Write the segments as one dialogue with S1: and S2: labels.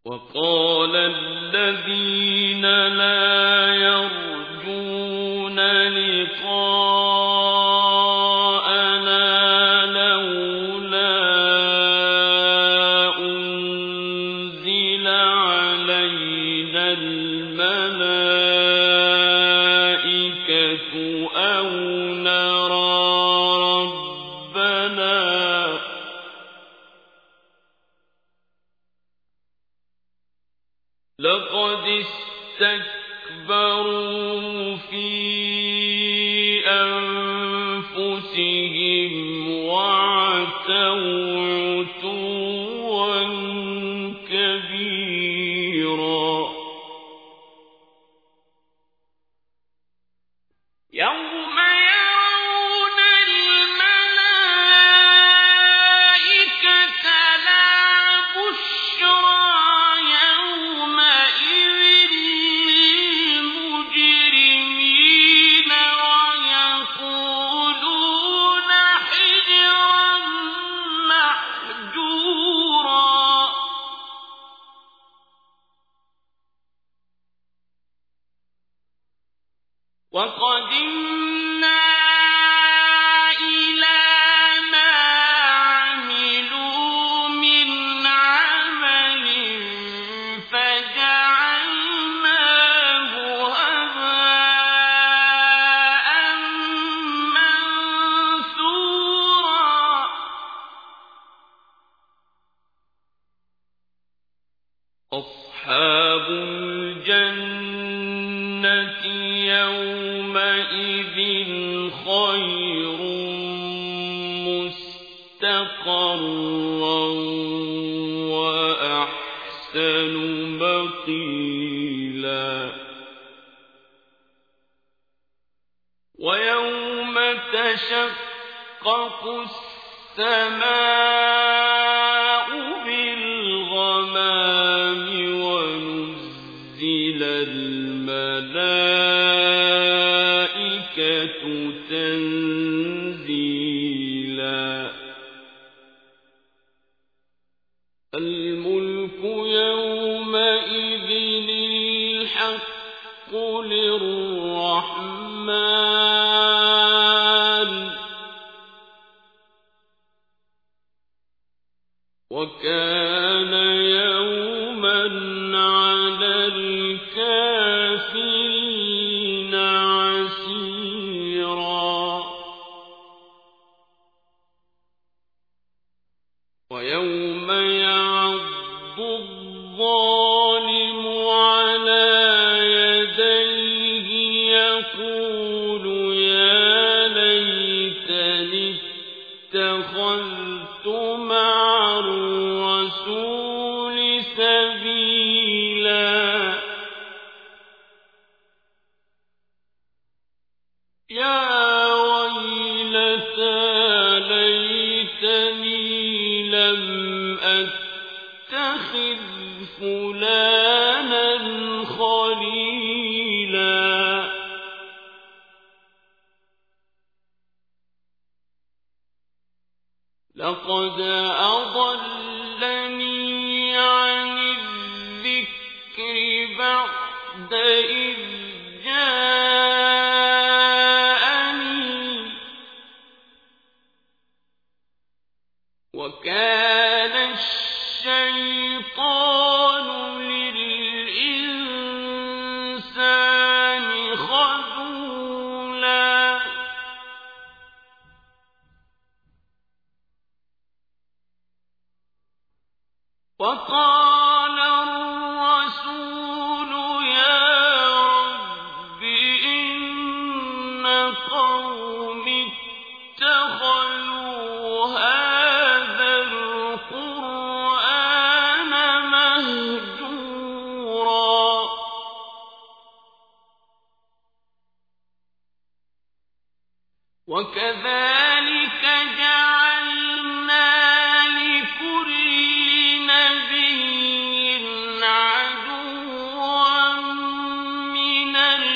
S1: وقال الذين لا يرجون لقاءنا لولا أنزل علينا الملائكة أو نرى ربنا لقد استكبروا في أنفسهم وعتوا عتوا كبيرا يوم يرون الملائكة لا بشرى يومئذ للمجرمين ويقولون حجرا محجورا وقدمنا إلى ما عملوا من عمل فجعلناه هباء منثورا أصحاب الجنة يومئذ خير مستقرا وأحسن مقيلا ويوم تشقق السماء بالغمام ونزل الملائكة تنزيلا الملك يومئذ الحق للرحمن وكان يوما على الكافرين عسيرا ويوم يعض الظالم على يديه يقول يا ليتني اتخذت مع الرسول سبيلا يا ويلتى ليتني لم أتخذ فلانا خليلا لقد أضلني عن الذكر بعد إذ جاءني وكان الشيطان للإنسان خذولا وقال الرسول يا رب إن قومي اتخذوا هذا القرآن مهجورا وكذلك جعلنا لكل نبي عدوا من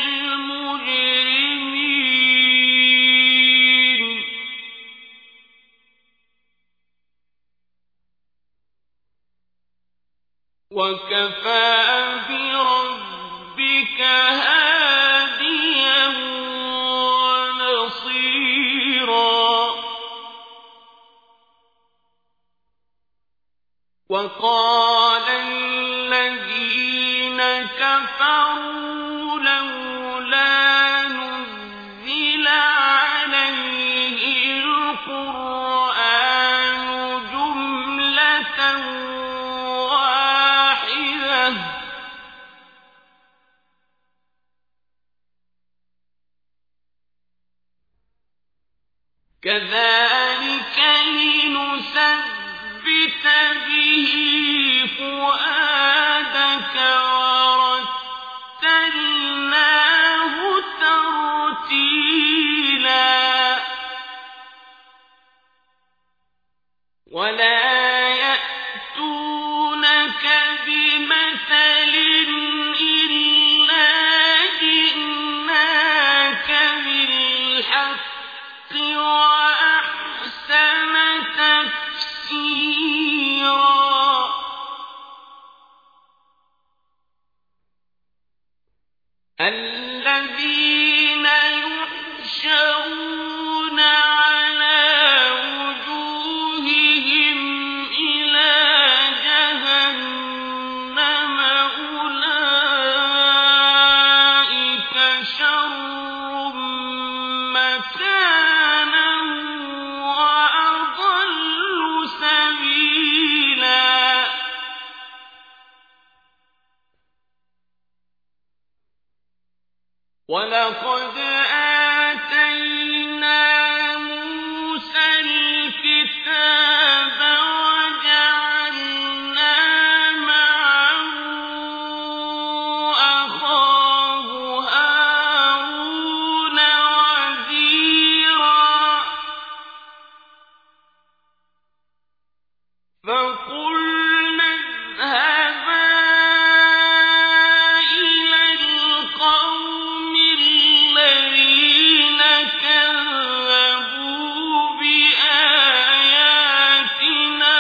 S1: المجرمين وَكَفَىٰ بِرَبِّكَ هَادِيًا وَنَصِيرًا وَقَالَ الَّذِينَ كَفَرُوا لَوْلَا نُزِّلَ عَلَيْهِ الْقُرْآنُ جُمْلَةً وَاحِدَةً ۚ كَذَٰلِكَ لِنُثَبِّتَ بِهِ فُؤَادَكَ وَرَتَّلْنَاهُ تَرْتِيلًا وَلَا يَأْتُونَكَ بِمَثَلٍ إِلَّا جِئْنَاكَ بِالْحَقِّ وَأَحْسَنَ تَفْسِيرًا الَّذِينَ يُحْشَرُونَ عَلَىٰ وُجُوهِهِمْ إِلَىٰ جَهَنَّمَ أُولَٰئِكَ شَرٌّ مَّكَانًا وَأَضَلُّ سَبِيلًا وَلَقَدْ آتَيْنَا مُوسَى الْكِتَابَ وَجَعَلْنَا مَعَهُ أَخَاهُ هَارُونَ وَزِيرًا فَقُلْنَا اذْهَبَا إِلَى الْقَوْمِ الَّذِينَ كَذَّبُوا بِآيَاتِنَا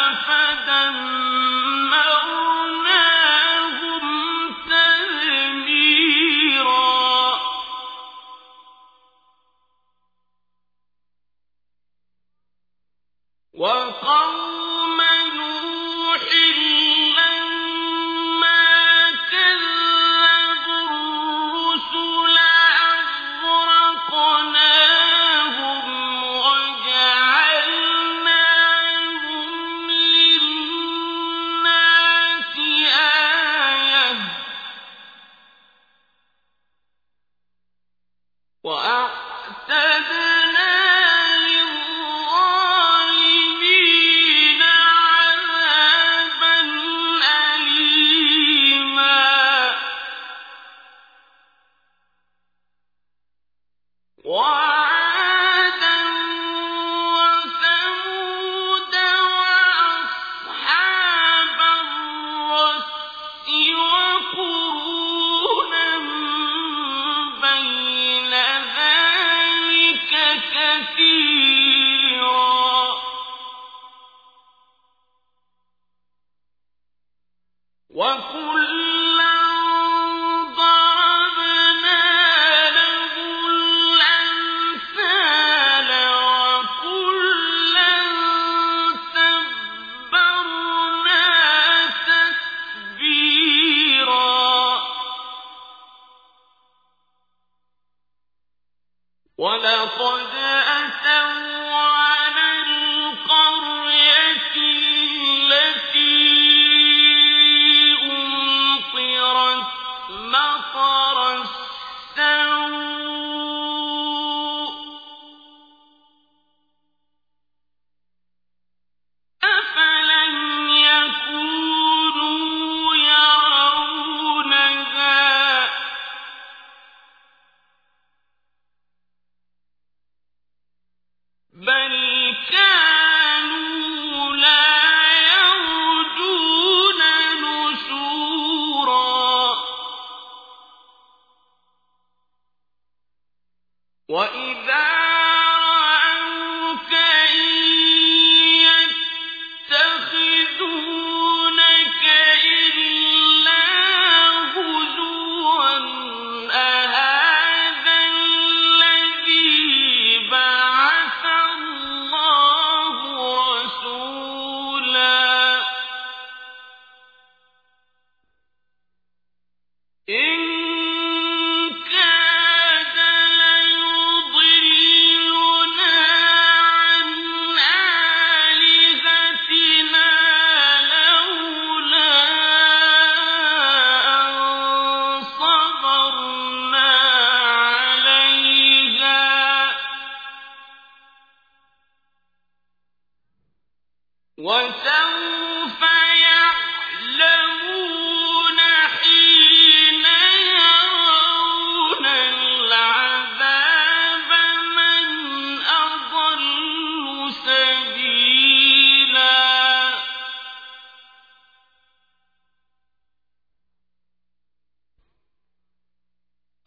S1: فَدَمَّرْنَاهُمْ تَدْمِيرًا وَقَوْمَ نُوحٍ لَّمَّا كَذَّبُوا الرُّسُلَ أَغْرَقْنَاهُمْ وَجَعَلْنَاهُمْ لِلنَّاسِ آيَةً ۖ وَأَعْتَدْنَا لِلظَّالِمِينَ عَذَابًا أَلِيمًا وَعَادًا وَثَمُودَ وَأَصْحَابَ الرَّسِّ وَقُرُونًا بَيْنَ ذَٰلِكَ كَثِيرًا وَكُلًّا ضَرَبْنَا لَهُ الْأَمْثَالَ وَكُلًّا تَبَّرْنَا تَتْبِيرًا وَلَقَدْ أَتَوْا عَلَى الْقَرْيَةِ الَّتِي أُمْطِرَتْ مَطَرَ السَّوْءِ أَفَلَمْ يَكُونُوا يَرَوْنَهَا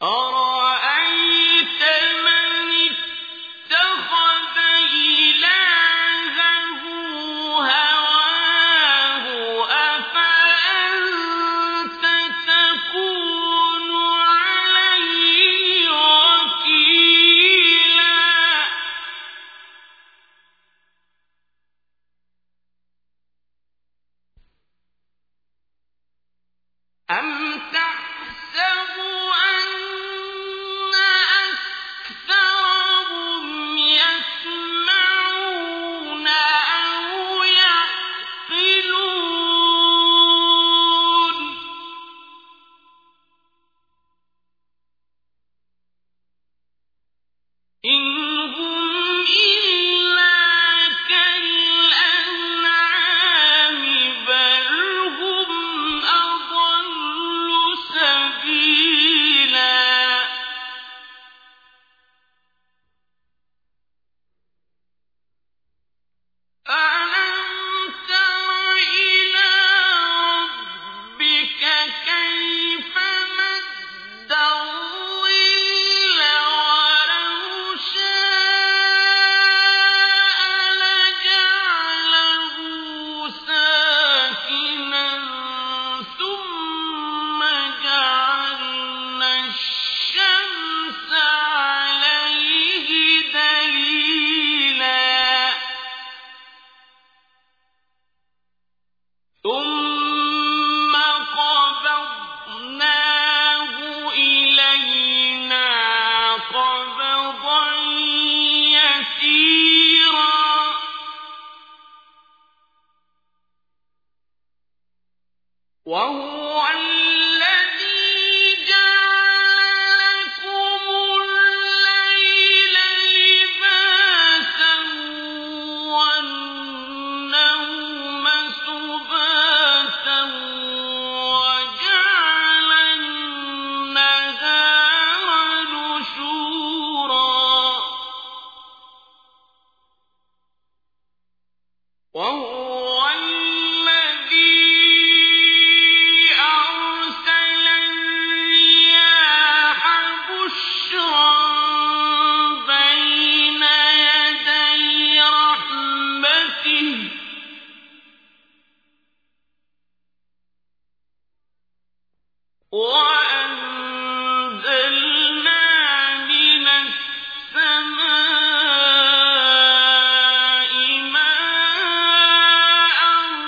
S1: أَرَأَيْتَ مَنِ اتَّخَذَ إِلَٰهَهُ هَوَاهُ أَفَأَنتَ تَكُونُ عَلَيْهِ وَكِيلًا أَمْ تَحْسَبُ أَنَّ أَكْثَرَهُمْ يَسْمَعُونَ أَوْ يَعْقِلُونَ إِنْ هُمْ إِلَّا كَالْأَنْعَامِ بَلْ هُمْ أَضَلُّ سَبِيلًا أَلَمْ تَرَ إِلَىٰ رَبِّكَ كَيْفَ مَدَّ الظِّلَّ وَلَوْ شَاءَ لَجَعَلَهُ سَاكِنًا ثُمَّ جَعَلْنَا الشَّمْسَ عَلَيْهِ دَلِيلًا ثُمَّ قَبَضْنَاهُ إِلَيْنَا قَبْضًا يَسِيرًا وَهُوَ الَّذِي جَعَلَ لَكُمُ اللَّيْلَ لِبَاسًا وَالنَّوْمَ سُبَاتًا وَجَعَلَ النَّهَارَ نُشُورًا وَهُوَ الَّذِي أَرْسَلَ الرِّيَاحَ بُشْرًا بَيْنَ يَدَيْ رَحْمَتِهِ وَأَنزَلْنَا مِنَ السَّمَاءِ مَاءً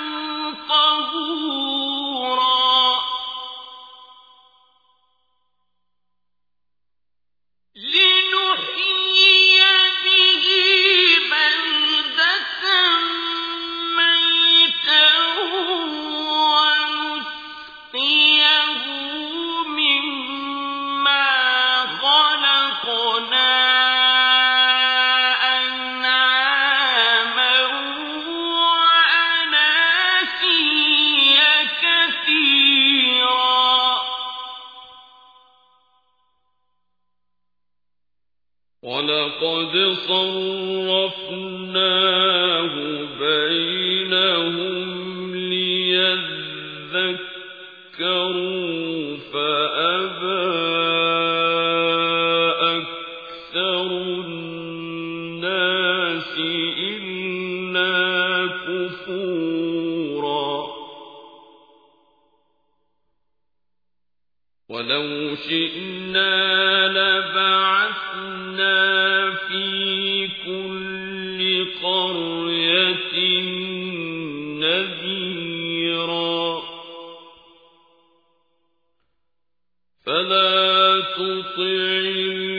S1: طَهُورًا لِّنُحْيِيَ بِهِ بَلْدَةً مَّيْتًا وَنُسْقِيَهُ مِمَّا خَلَقْنَا أَنْعَامًا وَأَنَاسِيَّ كَثِيرًا وَلَقَدْ صَرَّفْنَاهُ بَيْنَهُمْ لِيَذَّكَّرُوا فَأَبَىٰ أَكْثَرُ النَّاسِ إِلَّا كُفُورًا وَلَوْ شِئْنَا لَبَعَثْنَا فِي كُلِّ قَرْيَةٍ نَذِيرًا فَلَا تُطِعِ